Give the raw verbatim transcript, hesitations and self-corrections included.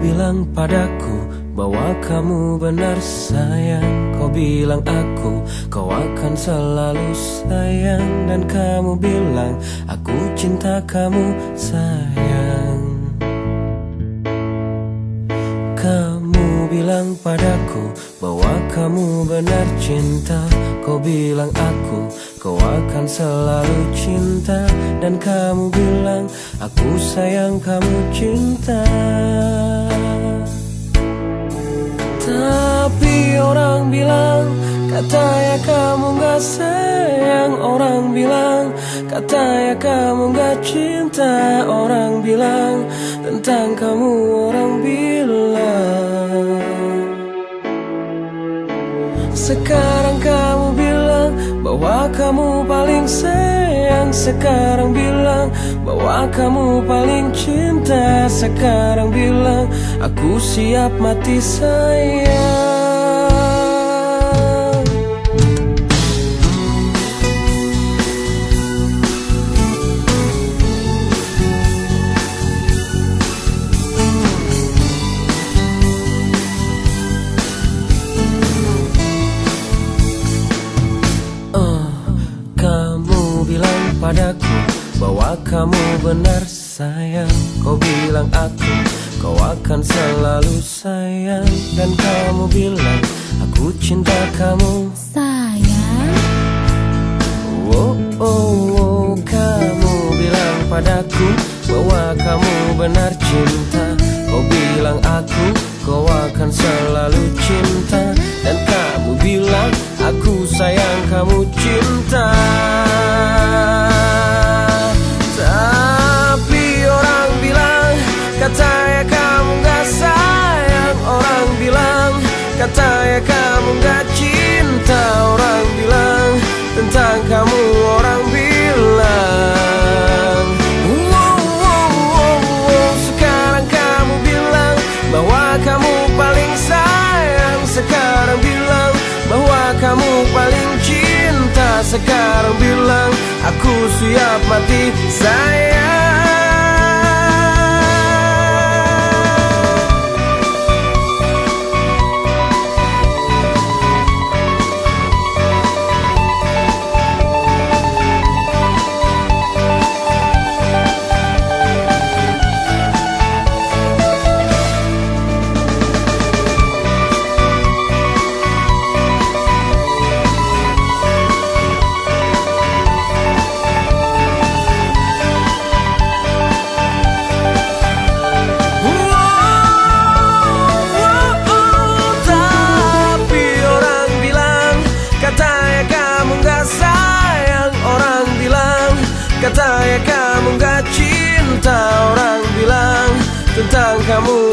bilang padaku bahwa kamu benar sayang. Kau bilang aku, kau akan selalu sayang. Dan kamu bilang, aku cinta kamu sayang. Kamu bilang padaku bahwa kamu benar cinta. Kau bilang aku, kau akan selalu cinta. Dan kamu bilang, aku sayang kamu cinta. Tapi orang bilang, katanya kamu gak sayang. Orang bilang, katanya kamu gak cinta. Orang bilang, tentang kamu orang bilang. Sekarang kamu bilang bahwa kamu paling sayang. Sekarang bilang bahwa kamu paling cinta. Sekarang bilang aku siap mati sayang. Padaku bahwa kamu benar sayang. Kau bilang aku, kau akan selalu sayang. Dan kamu bilang, aku cinta kamu sayang. Oh, oh, oh. Kamu bilang padaku bahwa kamu benar cinta. Kau bilang aku, kau akan selalu cinta. Dan kamu bilang, aku sayang kamu cinta. Tapi orang bilang, katanya kamu gak sayang. Orang bilang, katanya kamu gak cinta. Orang bilang, tentang kamu orang bilang. Wow, wow, wow, wow. Sekarang kamu bilang bahwa kamu paling sayang. Sekarang bilang bahwa kamu paling cinta. Sekarang bilang, aku siap mati sayang. Katanya kamu gak cinta. Orang bilang, tentang kamu